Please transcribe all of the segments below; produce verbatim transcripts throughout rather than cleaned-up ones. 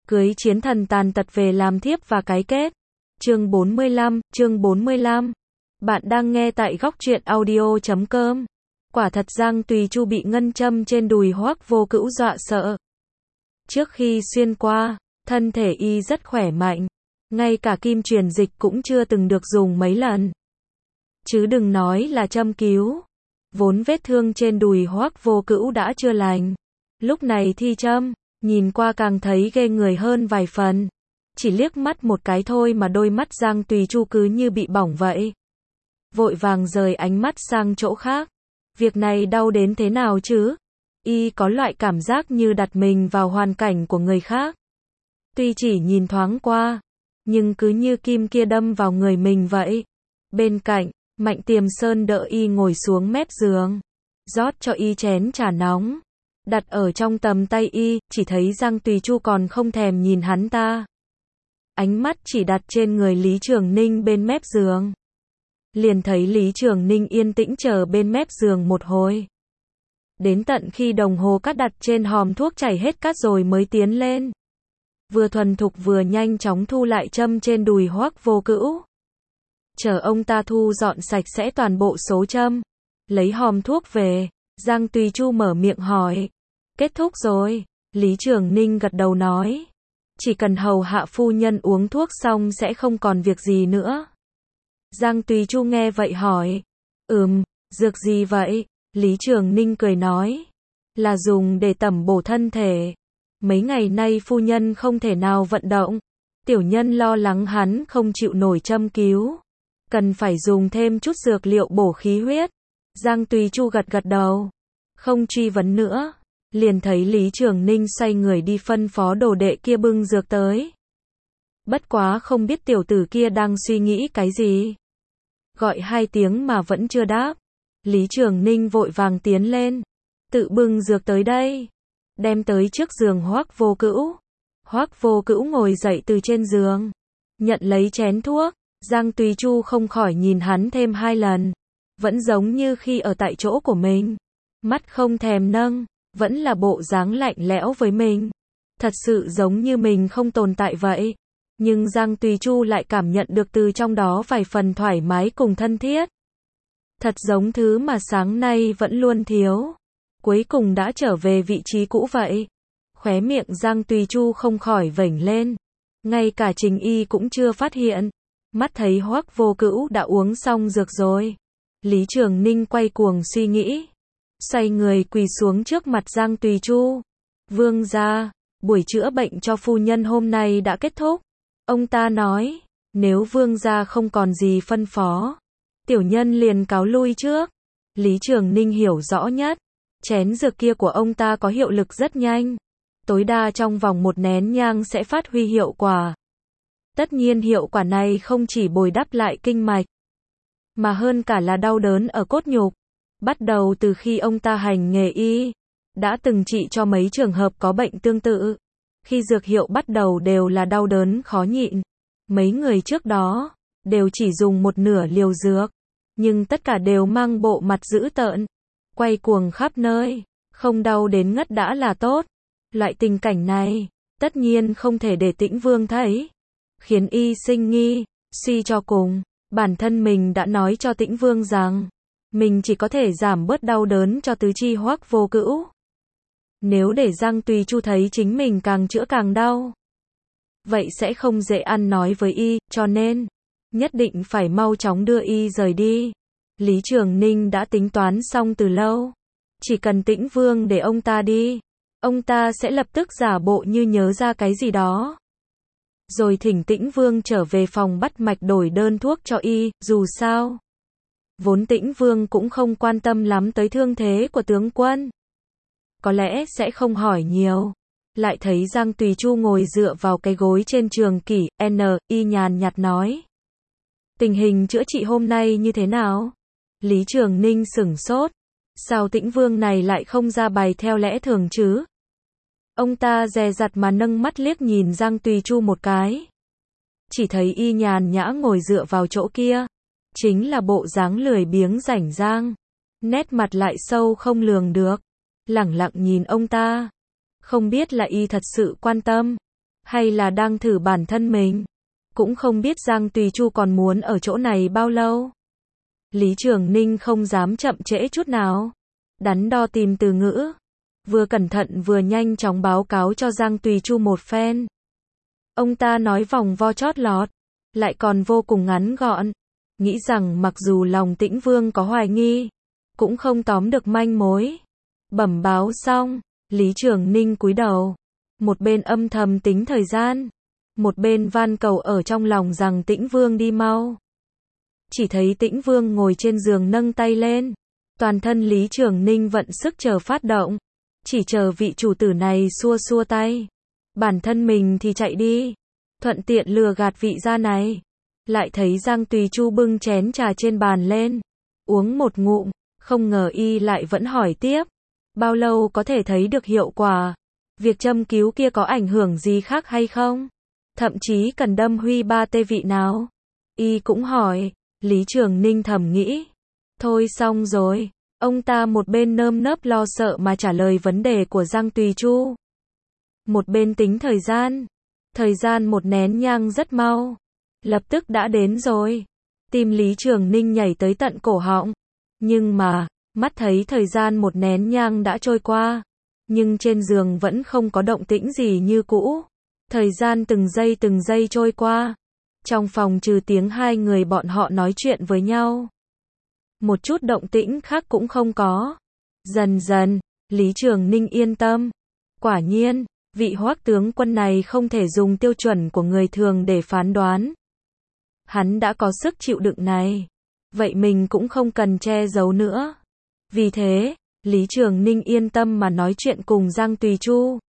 Cưới chiến thần tàn tật về làm thiếp và cái kết. Chương bốn mươi lăm, chương bốn mươi lăm. Bạn đang nghe tại góc truyện audio chấm com. Quả thật Giang Tùy Chu bị ngân châm trên đùi Hoắc Vô Cữu dọa sợ. Trước khi xuyên qua, thân thể y rất khỏe mạnh, ngay cả kim truyền dịch cũng chưa từng được dùng mấy lần. Chứ đừng nói là châm cứu. Vốn vết thương trên đùi Hoắc Vô Cữu đã chưa lành, lúc này thi châm, nhìn qua càng thấy ghê người hơn vài phần. Chỉ liếc mắt một cái thôi mà đôi mắt Giang Tùy Chu cứ như bị bỏng vậy. Vội vàng rời ánh mắt sang chỗ khác. Việc này đau đến thế nào chứ? Y có loại cảm giác như đặt mình vào hoàn cảnh của người khác. Tuy chỉ nhìn thoáng qua, nhưng cứ như kim kia đâm vào người mình vậy. Bên cạnh, Mạnh Tiềm Sơn đỡ y ngồi xuống mép giường, rót cho y chén trà nóng, đặt ở trong tầm tay y, chỉ thấy Giang Tùy Chu còn không thèm nhìn hắn ta. Ánh mắt chỉ đặt trên người Lý Trường Ninh bên mép giường. Liền thấy Lý Trường Ninh yên tĩnh chờ bên mép giường một hồi. Đến tận khi đồng hồ cát đặt trên hòm thuốc chảy hết cát rồi mới tiến lên. Vừa thuần thục vừa nhanh chóng thu lại châm trên đùi Hoắc Vô Cữu. Chờ ông ta thu dọn sạch sẽ toàn bộ số châm, lấy hòm thuốc về, Giang Tùy Chu mở miệng hỏi. Kết thúc rồi, Lý Trường Ninh gật đầu nói. Chỉ cần hầu hạ phu nhân uống thuốc xong sẽ không còn việc gì nữa. Giang Tùy Chu nghe vậy hỏi. Ừm, dược gì vậy? Lý Trường Ninh cười nói. Là dùng để tẩm bổ thân thể. Mấy ngày nay phu nhân không thể nào vận động. Tiểu nhân lo lắng hắn không chịu nổi châm cứu. Cần phải dùng thêm chút dược liệu bổ khí huyết. Giang Tùy Chu gật gật đầu. Không truy vấn nữa. Liền thấy Lý Trường Ninh xoay người đi phân phó đồ đệ kia bưng dược tới. Bất quá không biết tiểu tử kia đang suy nghĩ cái gì. Gọi hai tiếng mà vẫn chưa đáp. Lý Trường Ninh vội vàng tiến lên. Tự bưng dược tới đây. Đem tới trước giường Hoắc Vô Cữu. Hoắc Vô Cữu ngồi dậy từ trên giường. Nhận lấy chén thuốc. Giang Tùy Chu không khỏi nhìn hắn thêm hai lần. Vẫn giống như khi ở tại chỗ của mình. Mắt không thèm nâng. Vẫn là bộ dáng lạnh lẽo với mình. Thật sự giống như mình không tồn tại vậy. Nhưng Giang Tùy Chu lại cảm nhận được từ trong đó vài phần thoải mái cùng thân thiết. Thật giống thứ mà sáng nay vẫn luôn thiếu. Cuối cùng đã trở về vị trí cũ vậy. Khóe miệng Giang Tùy Chu không khỏi vểnh lên. Ngay cả Trình Y cũng chưa phát hiện. Mắt thấy Hoắc Vô Cữu đã uống xong dược rồi. Lý Trường Ninh quay cuồng suy nghĩ. Xoay người quỳ xuống trước mặt Giang Tùy Chu. Vương gia, buổi chữa bệnh cho phu nhân hôm nay đã kết thúc. Ông ta nói, nếu vương gia không còn gì phân phó, tiểu nhân liền cáo lui trước. Lý Trường Ninh hiểu rõ nhất. Chén dược kia của ông ta có hiệu lực rất nhanh. Tối đa trong vòng một nén nhang sẽ phát huy hiệu quả. Tất nhiên hiệu quả này không chỉ bồi đắp lại kinh mạch, mà hơn cả là đau đớn ở cốt nhục. Bắt đầu từ khi ông ta hành nghề y, đã từng trị cho mấy trường hợp có bệnh tương tự. Khi dược hiệu bắt đầu đều là đau đớn khó nhịn. Mấy người trước đó, đều chỉ dùng một nửa liều dược. Nhưng tất cả đều mang bộ mặt dữ tợn. Quay cuồng khắp nơi. Không đau đến ngất đã là tốt. Loại tình cảnh này, tất nhiên không thể để Tĩnh Vương thấy. Khiến y sinh nghi. Suy cho cùng, bản thân mình đã nói cho Tĩnh Vương rằng, mình chỉ có thể giảm bớt đau đớn cho tứ chi Hoắc Vô Cữu. Nếu để Giang Tùy Chu thấy chính mình càng chữa càng đau, vậy sẽ không dễ ăn nói với y, cho nên, nhất định phải mau chóng đưa y rời đi. Lý Trường Ninh đã tính toán xong từ lâu. Chỉ cần Tĩnh Vương để ông ta đi, ông ta sẽ lập tức giả bộ như nhớ ra cái gì đó. Rồi thỉnh Tĩnh Vương trở về phòng bắt mạch đổi đơn thuốc cho y, dù sao. Vốn Tĩnh Vương cũng không quan tâm lắm tới thương thế của tướng quân. Có lẽ sẽ không hỏi nhiều. Lại thấy Giang Tùy Chu ngồi dựa vào cái gối trên trường kỷ, N, y nhàn nhạt nói. Tình hình chữa trị hôm nay như thế nào? Lý Trường Ninh sửng sốt. Sao Tĩnh Vương này lại không ra bài theo lẽ thường chứ? Ông ta dè dặt mà nâng mắt liếc nhìn Giang Tùy Chu một cái. Chỉ thấy y nhàn nhã ngồi dựa vào chỗ kia. Chính là bộ dáng lười biếng rảnh rang. Nét mặt lại sâu không lường được. Lẳng lặng nhìn ông ta. Không biết là y thật sự quan tâm, hay là đang thử bản thân mình. Cũng không biết Giang Tùy Chu còn muốn ở chỗ này bao lâu. Lý Trường Ninh không dám chậm trễ chút nào. Đắn đo tìm từ ngữ. Vừa cẩn thận vừa nhanh chóng báo cáo cho Giang Tùy Chu một phen. Ông ta nói vòng vo chót lọt, lại còn vô cùng ngắn gọn. Nghĩ rằng mặc dù lòng Tĩnh Vương có hoài nghi, cũng không tóm được manh mối. Bẩm báo xong, Lý Trường Ninh cúi đầu. Một bên âm thầm tính thời gian, một bên van cầu ở trong lòng rằng Tĩnh Vương đi mau. Chỉ thấy Tĩnh Vương ngồi trên giường nâng tay lên. Toàn thân Lý Trường Ninh vận sức chờ phát động. Chỉ chờ vị chủ tử này xua xua tay. Bản thân mình thì chạy đi. Thuận tiện lừa gạt vị gia này. Lại thấy Giang Tùy Chu bưng chén trà trên bàn lên. Uống một ngụm. Không ngờ y lại vẫn hỏi tiếp. Bao lâu có thể thấy được hiệu quả? Việc châm cứu kia có ảnh hưởng gì khác hay không? Thậm chí cần đâm huy ba tê vị nào? Y cũng hỏi. Lý Trường Ninh thầm nghĩ. Thôi xong rồi. Ông ta một bên nơm nớp lo sợ mà trả lời vấn đề của Giang Tùy Chu. Một bên tính thời gian. Thời gian một nén nhang rất mau. Lập tức đã đến rồi. Tim Lý Trường Ninh nhảy tới tận cổ họng. Nhưng mà, mắt thấy thời gian một nén nhang đã trôi qua. Nhưng trên giường vẫn không có động tĩnh gì như cũ. Thời gian từng giây từng giây trôi qua. Trong phòng trừ tiếng hai người bọn họ nói chuyện với nhau. Một chút động tĩnh khác cũng không có. Dần dần, Lý Trường Ninh yên tâm. Quả nhiên, vị Hoắc tướng quân này không thể dùng tiêu chuẩn của người thường để phán đoán. Hắn đã có sức chịu đựng này. Vậy mình cũng không cần che giấu nữa. Vì thế, Lý Trường Ninh yên tâm mà nói chuyện cùng Giang Tùy Chu.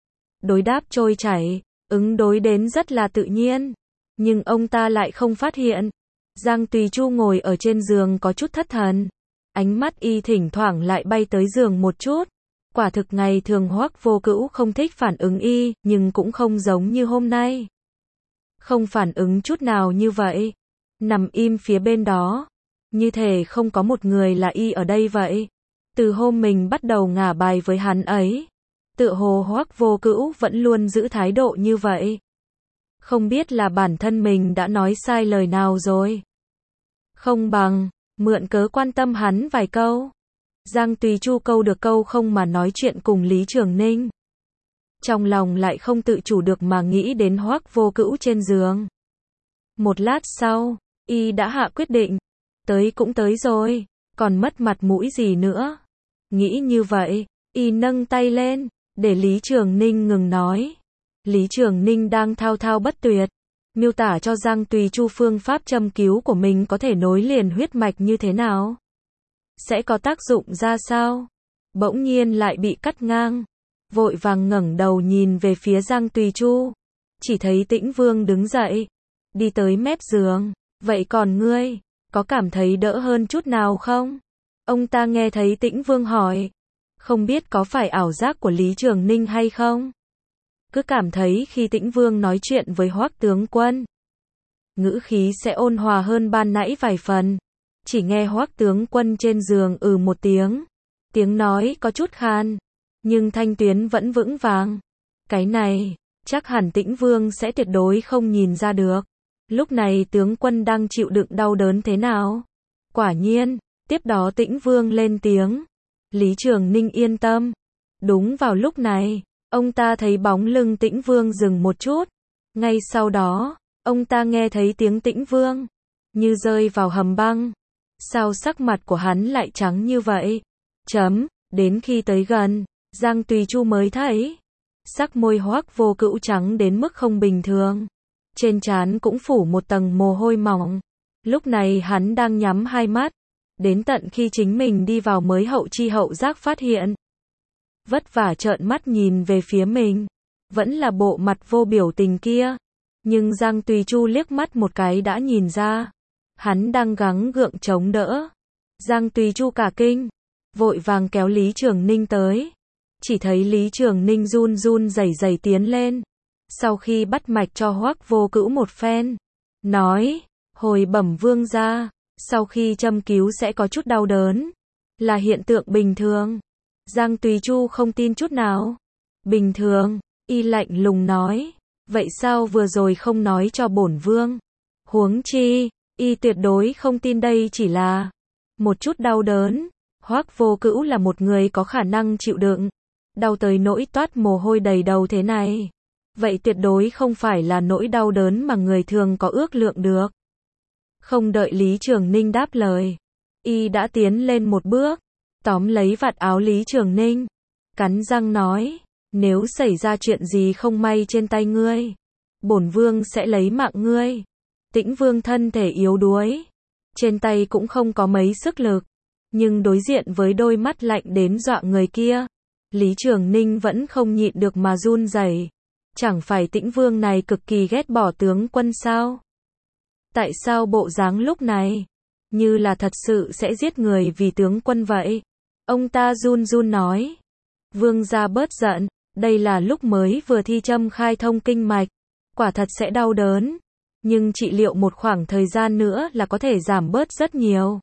Đối đáp trôi chảy, ứng đối đến rất là tự nhiên. Nhưng ông ta lại không phát hiện. Giang Tùy Chu ngồi ở trên giường có chút thất thần. Ánh mắt y thỉnh thoảng lại bay tới giường một chút. Quả thực ngày thường Hoắc Vô Cữu không thích phản ứng y, nhưng cũng không giống như hôm nay. Không phản ứng chút nào như vậy. Nằm im phía bên đó. Như thể không có một người là y ở đây vậy. Từ hôm mình bắt đầu ngả bài với hắn ấy. Tựa hồ Hoắc Vô Cữu vẫn luôn giữ thái độ như vậy. Không biết là bản thân mình đã nói sai lời nào rồi. Không bằng, mượn cớ quan tâm hắn vài câu. Giang Tùy Chu câu được câu không mà nói chuyện cùng Lý Trường Ninh. Trong lòng lại không tự chủ được mà nghĩ đến Hoắc Vô Cữu trên giường. Một lát sau, y đã hạ quyết định. Tới cũng tới rồi, còn mất mặt mũi gì nữa. Nghĩ như vậy, y nâng tay lên, để Lý Trường Ninh ngừng nói. Lý Trường Ninh đang thao thao bất tuyệt, miêu tả cho Giang Tùy Chu phương pháp châm cứu của mình có thể nối liền huyết mạch như thế nào. Sẽ có tác dụng ra sao. Bỗng nhiên lại bị cắt ngang. Vội vàng ngẩng đầu nhìn về phía Giang Tùy Chu. Chỉ thấy Tĩnh Vương đứng dậy. Đi tới mép giường. Vậy còn ngươi, có cảm thấy đỡ hơn chút nào không? Ông ta nghe thấy Tĩnh Vương hỏi. Không biết có phải ảo giác của Lý Trường Ninh hay không? Cứ cảm thấy khi Tĩnh Vương nói chuyện với Hoắc tướng quân, ngữ khí sẽ ôn hòa hơn ban nãy vài phần. Chỉ nghe Hoắc tướng quân trên giường ừ một tiếng. Tiếng nói có chút khan, nhưng thanh tuyến vẫn vững vàng. Cái này, chắc hẳn Tĩnh Vương sẽ tuyệt đối không nhìn ra được. Lúc này tướng quân đang chịu đựng đau đớn thế nào? Quả nhiên, tiếp đó Tĩnh Vương lên tiếng. Lý Trường Ninh yên tâm. Đúng vào lúc này, ông ta thấy bóng lưng Tĩnh Vương dừng một chút. Ngay sau đó, ông ta nghe thấy tiếng Tĩnh Vương như rơi vào hầm băng. Sao sắc mặt của hắn lại trắng như vậy? Chấm, đến khi tới gần, Giang Tùy Chu mới thấy. Sắc môi Hoắc Vô Cữu trắng đến mức không bình thường. Trên trán cũng phủ một tầng mồ hôi mỏng. Lúc này hắn đang nhắm hai mắt. Đến tận khi chính mình đi vào mới hậu chi hậu giác phát hiện. Vất vả trợn mắt nhìn về phía mình. Vẫn là bộ mặt vô biểu tình kia. Nhưng Giang Tùy Chu liếc mắt một cái đã nhìn ra. Hắn đang gắng gượng chống đỡ. Giang Tùy Chu cả kinh. Vội vàng kéo Lý Trường Ninh tới. Chỉ thấy Lý Trường Ninh run run rẩy rẩy tiến lên. Sau khi bắt mạch cho Hoắc Vô Cữu một phen. Nói, hồi bẩm vương gia, sau khi châm cứu sẽ có chút đau đớn. Là hiện tượng bình thường. Giang Tùy Chu không tin chút nào. Bình thường, y lạnh lùng nói. Vậy sao vừa rồi không nói cho bổn vương? Huống chi, y tuyệt đối không tin đây chỉ là một chút đau đớn. Hoắc Vô Cữu là một người có khả năng chịu đựng, đau tới nỗi toát mồ hôi đầy đầu thế này. Vậy tuyệt đối không phải là nỗi đau đớn mà người thường có ước lượng được. Không đợi Lý Trường Ninh đáp lời, y đã tiến lên một bước, tóm lấy vạt áo Lý Trường Ninh, cắn răng nói, nếu xảy ra chuyện gì không may trên tay ngươi, bổn vương sẽ lấy mạng ngươi. Tĩnh Vương thân thể yếu đuối, trên tay cũng không có mấy sức lực, nhưng đối diện với đôi mắt lạnh đến dọa người kia, Lý Trường Ninh vẫn không nhịn được mà run rẩy. Chẳng phải Tĩnh Vương này cực kỳ ghét bỏ tướng quân sao? Tại sao bộ dáng lúc này như là thật sự sẽ giết người vì tướng quân vậy? Ông ta run run nói. Vương gia bớt giận, đây là lúc mới vừa thi châm khai thông kinh mạch, quả thật sẽ đau đớn, nhưng trị liệu một khoảng thời gian nữa là có thể giảm bớt rất nhiều.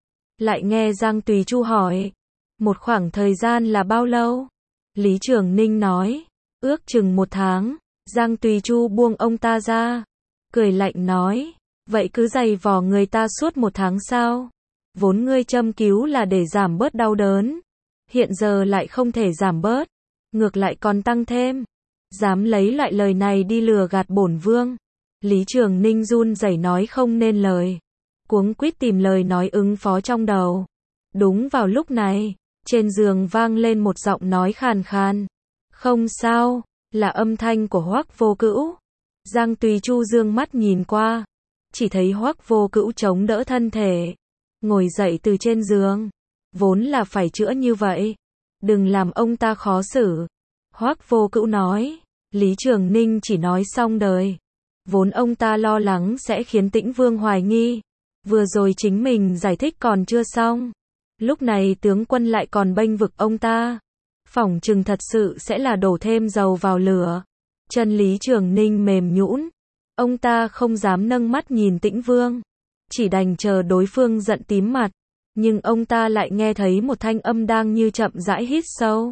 Lại nghe Giang Tùy Chu hỏi, một khoảng thời gian là bao lâu? Lý Trường Ninh nói, ước chừng một tháng. Giang Tùy Chu buông ông ta ra, cười lạnh nói, vậy cứ giày vò người ta suốt một tháng sao? Vốn ngươi châm cứu là để giảm bớt đau đớn, hiện giờ lại không thể giảm bớt, ngược lại còn tăng thêm. Dám lấy loại lời này đi lừa gạt bổn vương. Lý Trường Ninh run rẩy nói không nên lời, cuống quýt tìm lời nói ứng phó trong đầu. Đúng vào lúc này, trên giường vang lên một giọng nói khàn khàn. Không sao, là âm thanh của Hoắc Vô Cữu. Giang Tùy Chu dương mắt nhìn qua, chỉ thấy Hoắc Vô Cữu chống đỡ thân thể, ngồi dậy từ trên giường. Vốn là phải chữa như vậy, đừng làm ông ta khó xử. Hoắc Vô Cữu nói. Lý Trường Ninh chỉ nói xong đời. Vốn ông ta lo lắng sẽ khiến Tĩnh Vương hoài nghi. Vừa rồi chính mình giải thích còn chưa xong, lúc này tướng quân lại còn bênh vực ông ta, phỏng chừng thật sự sẽ là đổ thêm dầu vào lửa. Chân Lý Trường Ninh mềm nhũn, ông ta không dám nâng mắt nhìn Tĩnh Vương, chỉ đành chờ đối phương giận tím mặt. Nhưng ông ta lại nghe thấy một thanh âm đang như chậm rãi hít sâu.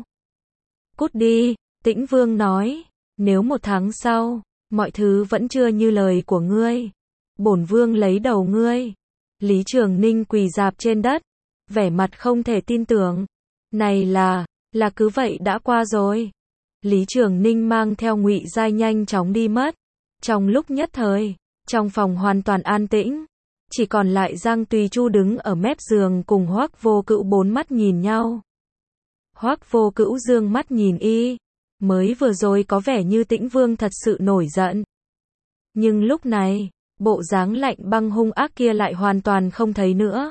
Cút đi, Tĩnh Vương nói, nếu một tháng sau, mọi thứ vẫn chưa như lời của ngươi, bổn vương lấy đầu ngươi. Lý Trường Ninh quỳ rạp trên đất, vẻ mặt không thể tin tưởng. Này là, là cứ vậy đã qua rồi. Lý Trường Ninh mang theo Ngụy Giai nhanh chóng đi mất. Trong lúc nhất thời, trong phòng hoàn toàn an tĩnh, chỉ còn lại Giang Tùy Chu đứng ở mép giường cùng Hoắc Vô Cữu bốn mắt nhìn nhau. Hoắc Vô Cữu dương mắt nhìn y, mới vừa rồi có vẻ như Tĩnh Vương thật sự nổi giận. Nhưng lúc này, bộ dáng lạnh băng hung ác kia lại hoàn toàn không thấy nữa.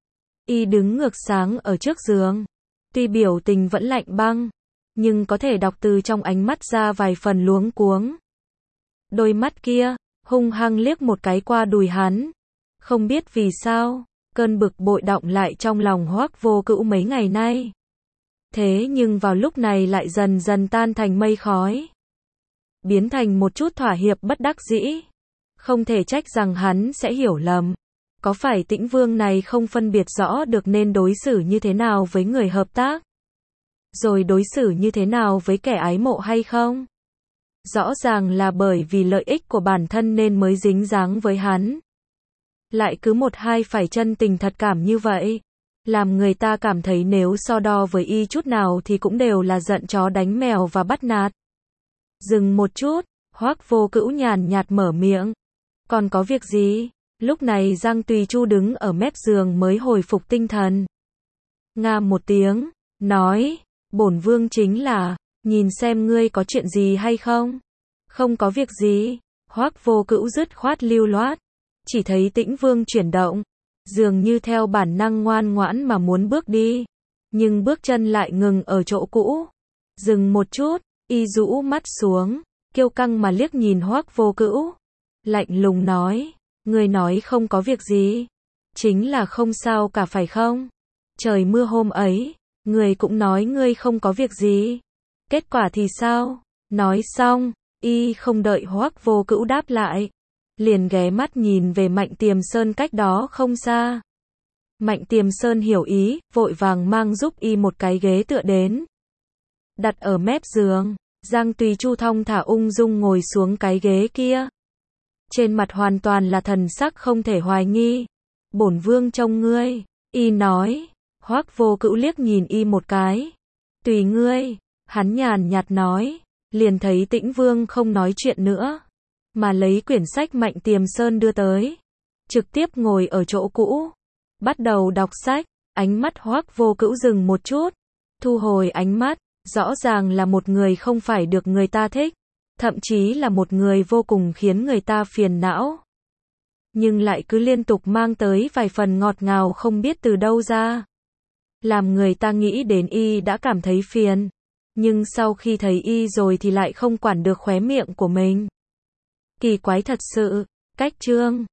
Y đứng ngược sáng ở trước giường, tuy biểu tình vẫn lạnh băng, nhưng có thể đọc từ trong ánh mắt ra vài phần luống cuống. Đôi mắt kia, hung hăng liếc một cái qua đùi hắn. Không biết vì sao, cơn bực bội đọng lại trong lòng Hoắc Vô Cữu mấy ngày nay. Thế nhưng vào lúc này lại dần dần tan thành mây khói, biến thành một chút thỏa hiệp bất đắc dĩ. Không thể trách rằng hắn sẽ hiểu lầm. Có phải Tĩnh Vương này không phân biệt rõ được nên đối xử như thế nào với người hợp tác, rồi đối xử như thế nào với kẻ ái mộ hay không? Rõ ràng là bởi vì lợi ích của bản thân nên mới dính dáng với hắn. Lại cứ một hai phải chân tình thật cảm như vậy, làm người ta cảm thấy nếu so đo với y chút nào thì cũng đều là giận chó đánh mèo và bắt nạt. Dừng một chút, Hoắc Vô Cữu nhàn nhạt mở miệng. Còn có việc gì? Lúc này Giang Tùy Chu đứng ở mép giường mới hồi phục tinh thần. Nga một tiếng, nói, bổn vương chính là, nhìn xem ngươi có chuyện gì hay không? Không có việc gì. Hoắc Vô Cữu dứt khoát lưu loát, chỉ thấy Tĩnh Vương chuyển động, dường như theo bản năng ngoan ngoãn mà muốn bước đi, nhưng bước chân lại ngừng ở chỗ cũ. Dừng một chút, y rũ mắt xuống, kiêu căng mà liếc nhìn Hoắc Vô Cữu, lạnh lùng nói, ngươi nói không có việc gì, chính là không sao cả phải không? Trời mưa hôm ấy, ngươi cũng nói ngươi không có việc gì, kết quả thì sao? Nói xong, y không đợi Hoắc Vô Cữu đáp lại, liền ghé mắt nhìn về Mạnh Tiềm Sơn cách đó không xa. Mạnh Tiềm Sơn hiểu ý, vội vàng mang giúp y một cái ghế tựa đến, đặt ở mép giường. Giang Tùy Chu thong thả ung dung ngồi xuống cái ghế kia. Trên mặt hoàn toàn là thần sắc không thể hoài nghi. Bổn vương trông ngươi, y nói. Hoắc Vô Cữu liếc nhìn y một cái. Tùy ngươi, hắn nhàn nhạt nói, liền thấy Tĩnh Vương không nói chuyện nữa, mà lấy quyển sách Mạnh Tiềm Sơn đưa tới, trực tiếp ngồi ở chỗ cũ, bắt đầu đọc sách. Ánh mắt Hoắc Vô Cữu dừng một chút, thu hồi ánh mắt, rõ ràng là một người không phải được người ta thích, thậm chí là một người vô cùng khiến người ta phiền não, nhưng lại cứ liên tục mang tới vài phần ngọt ngào không biết từ đâu ra, làm người ta nghĩ đến y đã cảm thấy phiền, nhưng sau khi thấy y rồi thì lại không quản được khóe miệng của mình. Kỳ quái thật sự. Cách chương